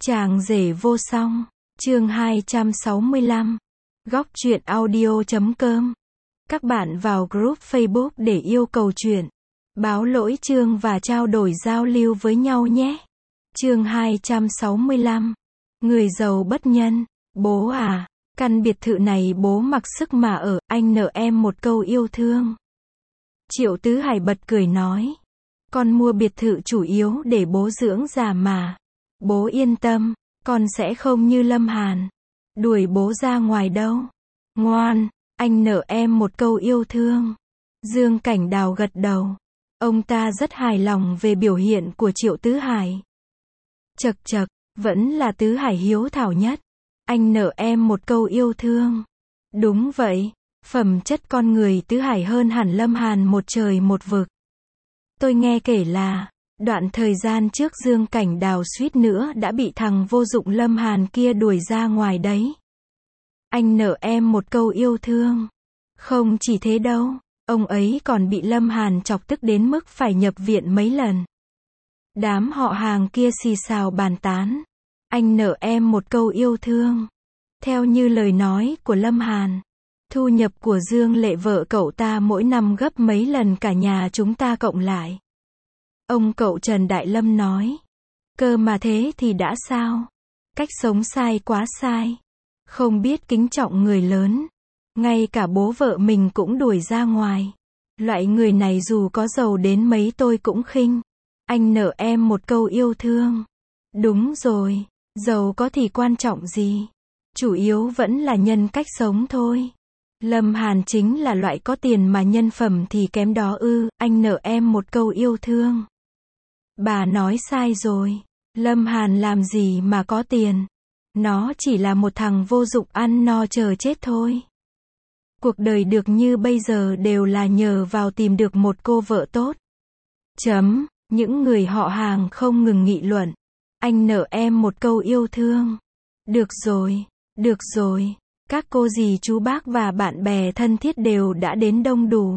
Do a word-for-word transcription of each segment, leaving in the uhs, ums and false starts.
Chàng rể vô song, chương hai trăm sáu mươi lăm, góc truyện audio chấm com. Các bạn vào group Facebook để yêu cầu truyện, báo lỗi chương và trao đổi giao lưu với nhau nhé. Chương hai trăm sáu mươi lăm, người giàu bất nhân. Bố à, căn biệt thự này bố mặc sức mà ở, anh nợ em một câu yêu thương. Triệu Tứ Hải bật cười nói, con mua biệt thự chủ yếu để bố dưỡng già mà. Bố yên tâm, con sẽ không như Lâm Hàn, đuổi bố ra ngoài đâu. Ngoan, anh nợ em một câu yêu thương. Dương Cảnh Đào gật đầu. Ông ta rất hài lòng về biểu hiện của Triệu Tứ Hải. Chậc chậc, vẫn là Tứ Hải hiếu thảo nhất. Anh nợ em một câu yêu thương. Đúng vậy, phẩm chất con người Tứ Hải hơn hẳn Lâm Hàn một trời một vực. Tôi nghe kể là, đoạn thời gian trước Dương Cảnh Đào suýt nữa đã bị thằng vô dụng Lâm Hàn kia đuổi ra ngoài đấy. Anh nợ em một câu yêu thương. Không chỉ thế đâu, ông ấy còn bị Lâm Hàn chọc tức đến mức phải nhập viện mấy lần. Đám họ hàng kia xì xào bàn tán. Anh nợ em một câu yêu thương. Theo như lời nói của Lâm Hàn, thu nhập của Dương Lệ vợ cậu ta mỗi năm gấp mấy lần cả nhà chúng ta cộng lại. Ông cậu Trần Đại Lâm nói. Cơ mà thế thì đã sao? Cách sống sai quá sai. Không biết kính trọng người lớn. Ngay cả bố vợ mình cũng đuổi ra ngoài. Loại người này dù có giàu đến mấy tôi cũng khinh. Anh nợ em một câu yêu thương. Đúng rồi, giàu có thì quan trọng gì? Chủ yếu vẫn là nhân cách sống thôi. Lâm Hàn chính là loại có tiền mà nhân phẩm thì kém đó ư. Anh nợ em một câu yêu thương. Bà nói sai rồi. Lâm Hàn làm gì mà có tiền? Nó chỉ là một thằng vô dụng ăn no chờ chết thôi. Cuộc đời được như bây giờ đều là nhờ vào tìm được một cô vợ tốt. Chấm, những người họ hàng không ngừng nghị luận. Anh nợ em một câu yêu thương. Được rồi, được rồi. Các cô dì chú bác và bạn bè thân thiết đều đã đến đông đủ.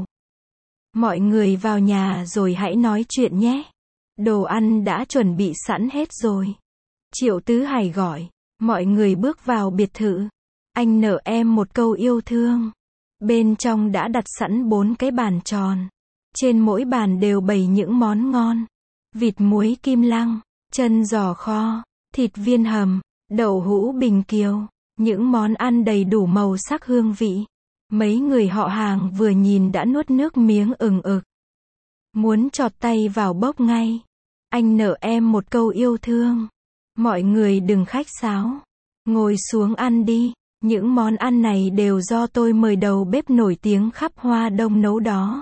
Mọi người vào nhà rồi hãy nói chuyện nhé. Đồ ăn đã chuẩn bị sẵn hết rồi. Triệu Tứ Hải gọi. Mọi người bước vào biệt thự. Anh nợ em một câu yêu thương. Bên trong đã đặt sẵn bốn cái bàn tròn. Trên mỗi bàn đều bày những món ngon. Vịt muối kim lăng, chân giò kho, thịt viên hầm, đậu hũ bình kiều. Những món ăn đầy đủ màu sắc hương vị. Mấy người họ hàng vừa nhìn đã nuốt nước miếng ừng ực. Muốn chọt tay vào bốc ngay. Anh nợ em một câu yêu thương. Mọi người đừng khách sáo. Ngồi xuống ăn đi. Những món ăn này đều do tôi mời đầu bếp nổi tiếng khắp Hoa Đông nấu đó.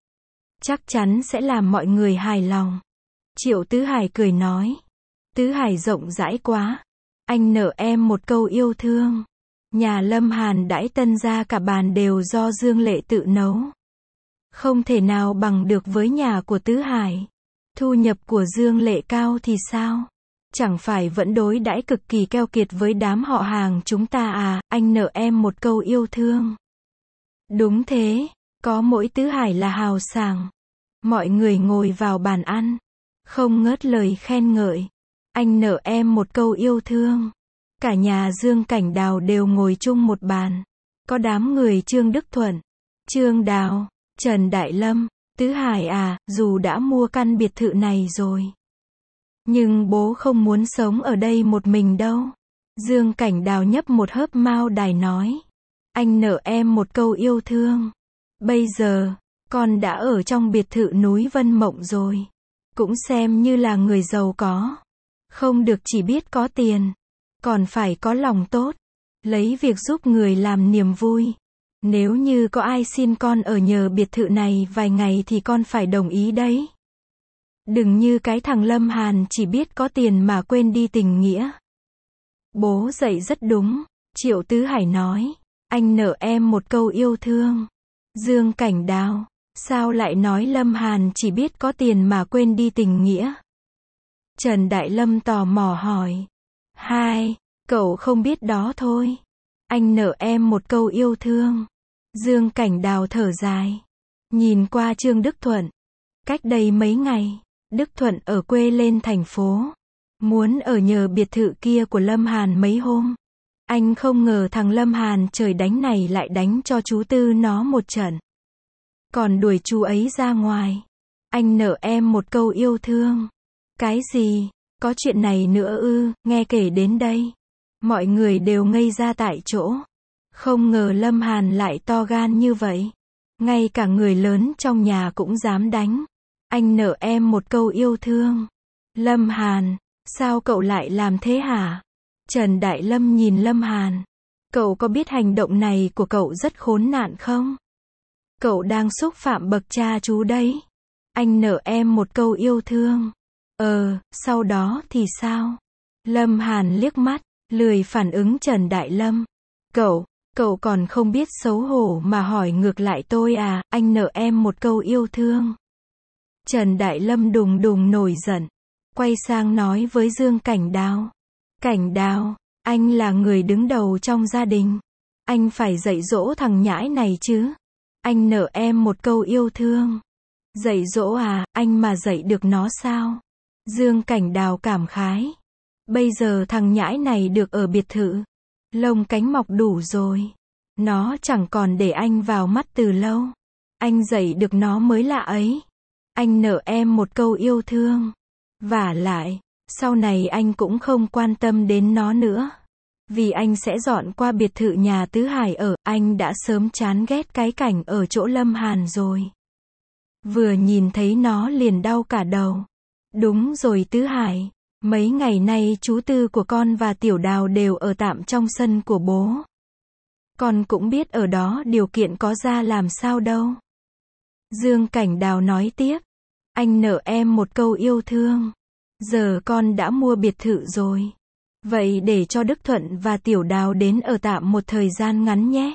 Chắc chắn sẽ làm mọi người hài lòng. Triệu Tứ Hải cười nói. Tứ Hải rộng rãi quá. Anh nợ em một câu yêu thương. Nhà Lâm Hàn đãi tân gia cả bàn đều do Dương Lệ tự nấu. Không thể nào bằng được với nhà của Tứ Hải. Thu nhập của Dương Lệ cao thì sao? Chẳng phải vẫn đối đãi cực kỳ keo kiệt với đám họ hàng chúng ta à? Anh nợ em một câu yêu thương. Đúng thế, có mỗi Tứ Hải là hào sảng. Mọi người ngồi vào bàn ăn, không ngớt lời khen ngợi. Anh nợ em một câu yêu thương. Cả nhà Dương Cảnh Đào đều ngồi chung một bàn. Có đám người Trương Đức Thuận, Trương Đào, Trần Đại Lâm. Tứ Hải à, dù đã mua căn biệt thự này rồi, nhưng bố không muốn sống ở đây một mình đâu. Dương Cảnh Đào nhấp một hớp mao đài nói. Anh nợ em một câu yêu thương. Bây giờ, con đã ở trong biệt thự núi Vân Mộng rồi. Cũng xem như là người giàu có. Không được chỉ biết có tiền, còn phải có lòng tốt. Lấy việc giúp người làm niềm vui. Nếu như có ai xin con ở nhờ biệt thự này vài ngày thì con phải đồng ý đấy. Đừng như cái thằng Lâm Hàn chỉ biết có tiền mà quên đi tình nghĩa. Bố dạy rất đúng, Triệu Tứ Hải nói. Anh nợ em một câu yêu thương. Dương Cảnh Đào, sao lại nói Lâm Hàn chỉ biết có tiền mà quên đi tình nghĩa? Trần Đại Lâm tò mò hỏi. Hai, cậu không biết đó thôi. Anh nợ em một câu yêu thương. Dương Cảnh Đào thở dài. Nhìn qua Trương Đức Thuận. Cách đây mấy ngày, Đức Thuận ở quê lên thành phố. Muốn ở nhờ biệt thự kia của Lâm Hàn mấy hôm. Anh không ngờ thằng Lâm Hàn trời đánh này lại đánh cho chú Tư nó một trận. Còn đuổi chú ấy ra ngoài. Anh nợ em một câu yêu thương. Cái gì? Có chuyện này nữa ư? Nghe kể đến đây. Mọi người đều ngây ra tại chỗ. Không ngờ Lâm Hàn lại to gan như vậy. Ngay cả người lớn trong nhà cũng dám đánh. Anh nợ em một câu yêu thương. Lâm Hàn, sao cậu lại làm thế hả? Trần Đại Lâm nhìn Lâm Hàn. Cậu có biết hành động này của cậu rất khốn nạn không? Cậu đang xúc phạm bậc cha chú đấy. Anh nợ em một câu yêu thương. Ờ, sau đó thì sao? Lâm Hàn liếc mắt, lười phản ứng Trần Đại Lâm. Cậu, cậu còn không biết xấu hổ mà hỏi ngược lại tôi à, anh nợ em một câu yêu thương. Trần Đại Lâm đùng đùng nổi giận, quay sang nói với Dương Cảnh Đào. Cảnh Đào, anh là người đứng đầu trong gia đình. Anh phải dạy dỗ thằng nhãi này chứ. Anh nợ em một câu yêu thương. Dạy dỗ à, anh mà dạy được nó sao? Dương Cảnh Đào cảm khái. Bây giờ thằng nhãi này được ở biệt thự. Lông cánh mọc đủ rồi. Nó chẳng còn để anh vào mắt từ lâu. Anh dạy được nó mới lạ ấy. Anh nợ em một câu yêu thương. Vả lại, sau này anh cũng không quan tâm đến nó nữa. Vì anh sẽ dọn qua biệt thự nhà Tứ Hải ở, anh đã sớm chán ghét cái cảnh ở chỗ Lâm Hàn rồi. Vừa nhìn thấy nó liền đau cả đầu. Đúng rồi Tứ Hải, mấy ngày nay chú Tư của con và Tiểu Đào đều ở tạm trong sân của bố. Con cũng biết ở đó điều kiện có ra làm sao đâu. Dương Cảnh Đào nói tiếp. Anh nợ em một câu yêu thương. Giờ con đã mua biệt thự rồi. Vậy để cho Đức Thuận và Tiểu Đào đến ở tạm một thời gian ngắn nhé.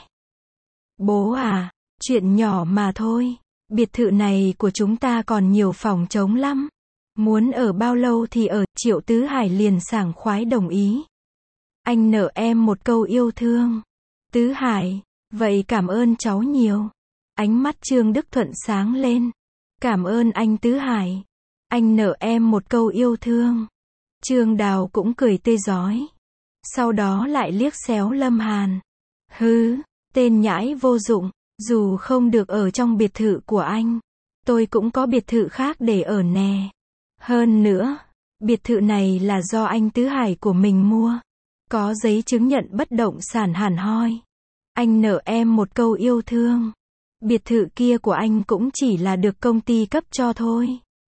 Bố à, chuyện nhỏ mà thôi. Biệt thự này của chúng ta còn nhiều phòng trống lắm. Muốn ở bao lâu thì ở, Triệu Tứ Hải liền sảng khoái đồng ý. Anh nợ em một câu yêu thương. Tứ Hải, vậy cảm ơn cháu nhiều. Ánh mắt Trương Đức Thuận sáng lên. Cảm ơn anh Tứ Hải. Anh nợ em một câu yêu thương. Trương Đào cũng cười tươi rói. Sau đó lại liếc xéo Lâm Hàn. Hứ, tên nhãi vô dụng, dù không được ở trong biệt thự của anh, tôi cũng có biệt thự khác để ở nè. Hơn nữa, biệt thự này là do anh Tứ Hải của mình mua. Có giấy chứng nhận bất động sản hẳn hoi. Anh nợ em một câu yêu thương. Biệt thự kia của anh cũng chỉ là được công ty cấp cho thôi.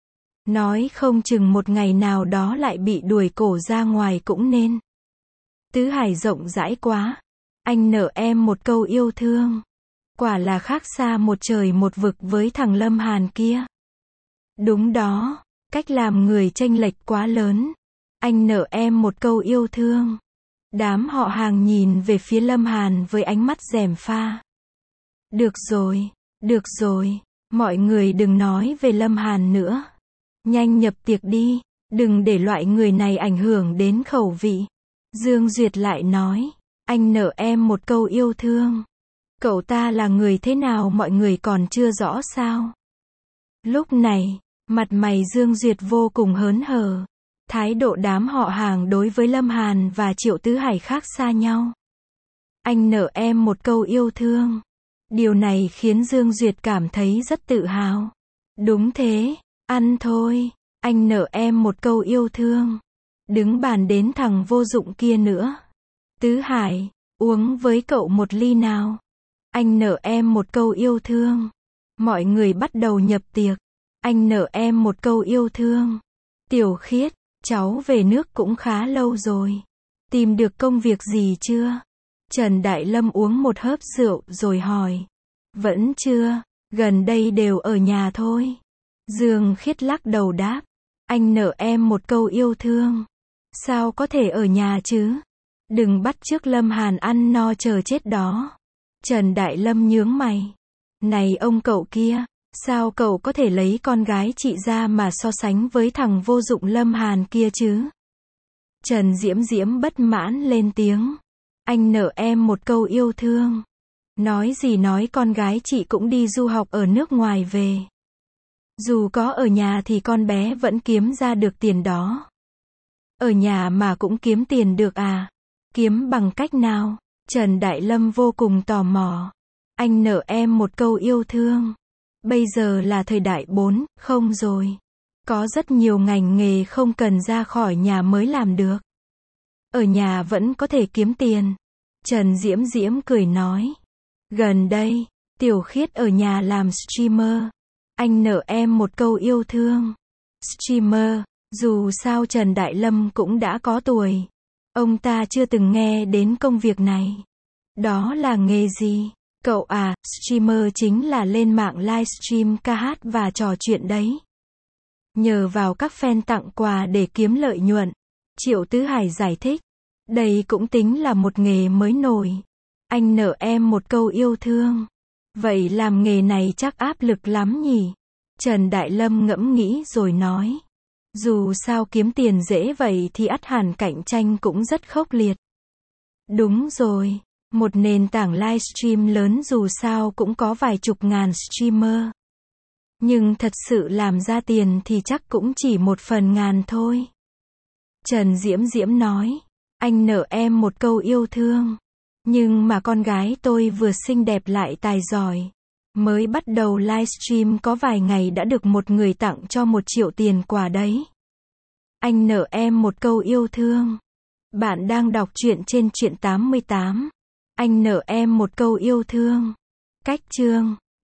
Nói không chừng một ngày nào đó lại bị đuổi cổ ra ngoài cũng nên. Tứ Hải rộng rãi quá. Anh nợ em một câu yêu thương. Quả là khác xa một trời một vực với thằng Lâm Hàn kia. Đúng đó, cách làm người chênh lệch quá lớn. Anh nợ em một câu yêu thương. Đám họ hàng nhìn về phía Lâm Hàn với ánh mắt gièm pha. Được rồi, được rồi, mọi người đừng nói về Lâm Hàn nữa. Nhanh nhập tiệc đi, đừng để loại người này ảnh hưởng đến khẩu vị. Dương Duyệt lại nói, anh nợ em một câu yêu thương. Cậu ta là người thế nào mọi người còn chưa rõ sao? Lúc này, mặt mày Dương Duyệt vô cùng hớn hở. Thái độ đám họ hàng đối với Lâm Hàn và Triệu Tứ Hải khác xa nhau. Anh nợ em một câu yêu thương. Điều này khiến Dương Duyệt cảm thấy rất tự hào. Đúng thế, ăn thôi, anh nợ em một câu yêu thương. Đứng bàn đến thằng vô dụng kia nữa. Tứ Hải, uống với cậu một ly nào. Anh nợ em một câu yêu thương. Mọi người bắt đầu nhập tiệc. Anh nợ em một câu yêu thương. Tiểu Khiết, cháu về nước cũng khá lâu rồi. Tìm được công việc gì chưa? Trần Đại Lâm uống một hớp rượu rồi hỏi. Vẫn chưa, gần đây đều ở nhà thôi. Dương Khiết lắc đầu đáp. Anh nợ em một câu yêu thương. Sao có thể ở nhà chứ? Đừng bắt chước Lâm Hàn ăn no chờ chết đó. Trần Đại Lâm nhướng mày. Này ông cậu kia, sao cậu có thể lấy con gái chị ra mà so sánh với thằng vô dụng Lâm Hàn kia chứ? Trần Diễm Diễm bất mãn lên tiếng. Anh nợ em một câu yêu thương. Nói gì nói con gái chị cũng đi du học ở nước ngoài về. Dù có ở nhà thì con bé vẫn kiếm ra được tiền đó. Ở nhà mà cũng kiếm tiền được à? Kiếm bằng cách nào? Trần Đại Lâm vô cùng tò mò. Anh nợ em một câu yêu thương. Bây giờ là thời đại bốn không rồi. Có rất nhiều ngành nghề không cần ra khỏi nhà mới làm được. Ở nhà vẫn có thể kiếm tiền. Trần Diễm Diễm cười nói. Gần đây, Tiểu Khiết ở nhà làm streamer. Anh nợ em một câu yêu thương. Streamer, dù sao Trần Đại Lâm cũng đã có tuổi. Ông ta chưa từng nghe đến công việc này. Đó là nghề gì? Cậu à, streamer chính là lên mạng livestream ca hát và trò chuyện đấy. Nhờ vào các fan tặng quà để kiếm lợi nhuận. Triệu Tứ Hải giải thích. Đây cũng tính là một nghề mới nổi. Anh nợ em một câu yêu thương. Vậy làm nghề này chắc áp lực lắm nhỉ? Trần Đại Lâm ngẫm nghĩ rồi nói. Dù sao kiếm tiền dễ vậy thì ắt hẳn cạnh tranh cũng rất khốc liệt. Đúng rồi, một nền tảng livestream lớn dù sao cũng có vài chục ngàn streamer. Nhưng thật sự làm ra tiền thì chắc cũng chỉ một phần ngàn thôi. Trần Diễm Diễm nói, anh nợ em một câu yêu thương. Nhưng mà con gái tôi vừa xinh đẹp lại tài giỏi. Mới bắt đầu livestream có vài ngày đã được một người tặng cho một triệu tiền quà đấy. Anh nợ em một câu yêu thương. Bạn đang đọc truyện trên truyện tám mươi tám. Anh nợ em một câu yêu thương. Cách chương